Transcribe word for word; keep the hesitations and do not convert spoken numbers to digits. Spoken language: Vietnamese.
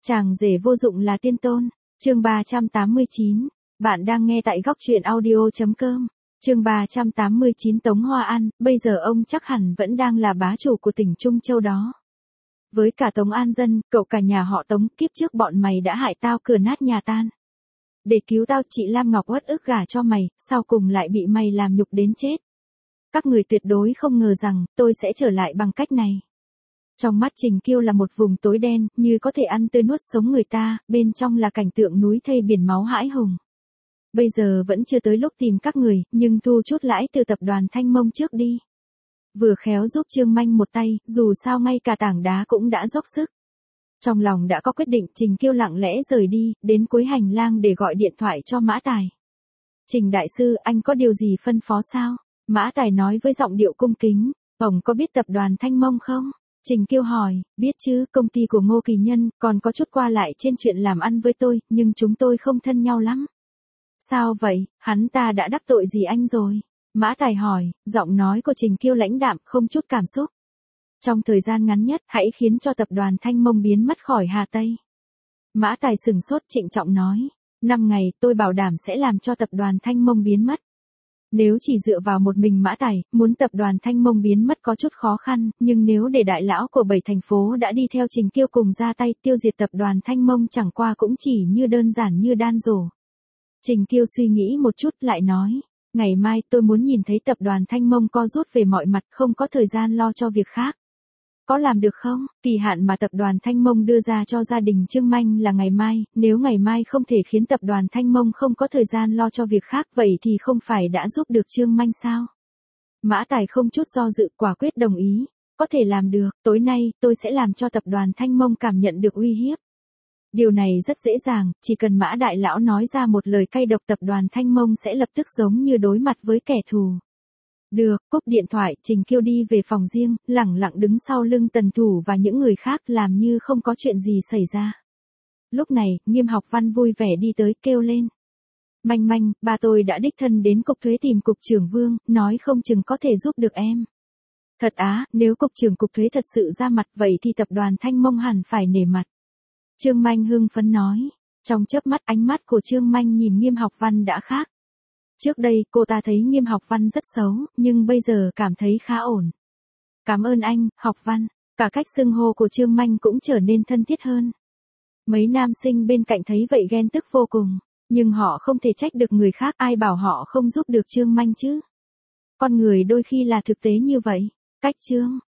Chàng rể vô dụng là tiên tôn. Chương ba trăm tám mươi chín. Bạn đang nghe tại góc truyện audio chấm com. Chương ba trăm tám mươi chín Tống Hoa An, bây giờ ông chắc hẳn vẫn đang là bá chủ của tỉnh Trung Châu đó. Với cả Tống An Dân, cậu cả nhà họ Tống, kiếp trước bọn mày đã hại tao cửa nát nhà tan. Để cứu tao chị Lam Ngọc uất ức gả cho mày, sau cùng lại bị mày làm nhục đến chết. Các người tuyệt đối không ngờ rằng, tôi sẽ trở lại bằng cách này. Trong mắt Trình Kiêu là một vùng tối đen, như có thể ăn tươi nuốt sống người ta, bên trong là cảnh tượng núi thây biển máu hãi hùng. Bây giờ vẫn chưa tới lúc tìm các người, nhưng thu chút lãi từ tập đoàn Thanh Mông trước đi. Vừa khéo giúp Trương Manh một tay, dù sao ngay cả tảng đá cũng đã dốc sức. Trong lòng đã có quyết định, Trình Kiêu lặng lẽ rời đi, đến cuối hành lang để gọi điện thoại cho Mã Tài. Trình đại sư, anh có điều gì phân phó sao? Mã Tài nói với giọng điệu cung kính. Ông có biết tập đoàn Thanh Mông không? Trình Kiêu hỏi, biết chứ, công ty của Ngô Kỳ Nhân, còn có chút qua lại trên chuyện làm ăn với tôi, nhưng chúng tôi không thân nhau lắm. Sao vậy, hắn ta đã đắc tội gì anh rồi? Mã Tài hỏi, giọng nói của Trình Kiêu lãnh đạm, không chút cảm xúc. Trong thời gian ngắn nhất, hãy khiến cho tập đoàn Thanh Mông biến mất khỏi Hà Tây. Mã Tài sừng sốt, trịnh trọng nói, năm ngày tôi bảo đảm sẽ làm cho tập đoàn Thanh Mông biến mất. Nếu chỉ dựa vào một mình Mã Tài, muốn tập đoàn Thanh Mông biến mất có chút khó khăn, nhưng nếu để đại lão của bảy thành phố đã đi theo Trình Kiêu cùng ra tay tiêu diệt tập đoàn Thanh Mông chẳng qua cũng chỉ như đơn giản như đan rổ. Trình Kiêu suy nghĩ một chút lại nói, ngày mai tôi muốn nhìn thấy tập đoàn Thanh Mông co rút về mọi mặt, không có thời gian lo cho việc khác. Có làm được không? Kỳ hạn mà tập đoàn Thanh Mông đưa ra cho gia đình Trương Manh là ngày mai, nếu ngày mai không thể khiến tập đoàn Thanh Mông không có thời gian lo cho việc khác, vậy thì không phải đã giúp được Trương Manh sao? Mã Tài không chút do dự quả quyết đồng ý, có thể làm được, tối nay tôi sẽ làm cho tập đoàn Thanh Mông cảm nhận được uy hiếp. Điều này rất dễ dàng, chỉ cần Mã Đại Lão nói ra một lời cay độc tập đoàn Thanh Mông sẽ lập tức giống như đối mặt với kẻ thù. Được, cúp điện thoại, Trình Kiêu đi về phòng riêng, lẳng lặng đứng sau lưng Tần Thủ và những người khác làm như không có chuyện gì xảy ra. Lúc này, Nghiêm Học Văn vui vẻ đi tới kêu lên. Manh Manh, ba tôi đã đích thân đến cục thuế tìm cục trưởng Vương, nói không chừng có thể giúp được em. Thật á, nếu cục trưởng cục thuế thật sự ra mặt vậy thì tập đoàn Thanh Mông hẳn phải nể mặt. Trương Manh hưng phấn nói. Trong chớp mắt ánh mắt của Trương Manh nhìn Nghiêm Học Văn đã khác. Trước đây cô ta thấy Nghiêm Học Văn rất xấu, nhưng bây giờ cảm thấy khá ổn. Cảm ơn anh, Học Văn. Cả cách xưng hô của Trương Manh cũng trở nên thân thiết hơn. Mấy nam sinh bên cạnh thấy vậy ghen tức vô cùng, nhưng họ không thể trách được người khác, ai bảo họ không giúp được Trương Manh chứ. Con người đôi khi là thực tế như vậy. Cách Trương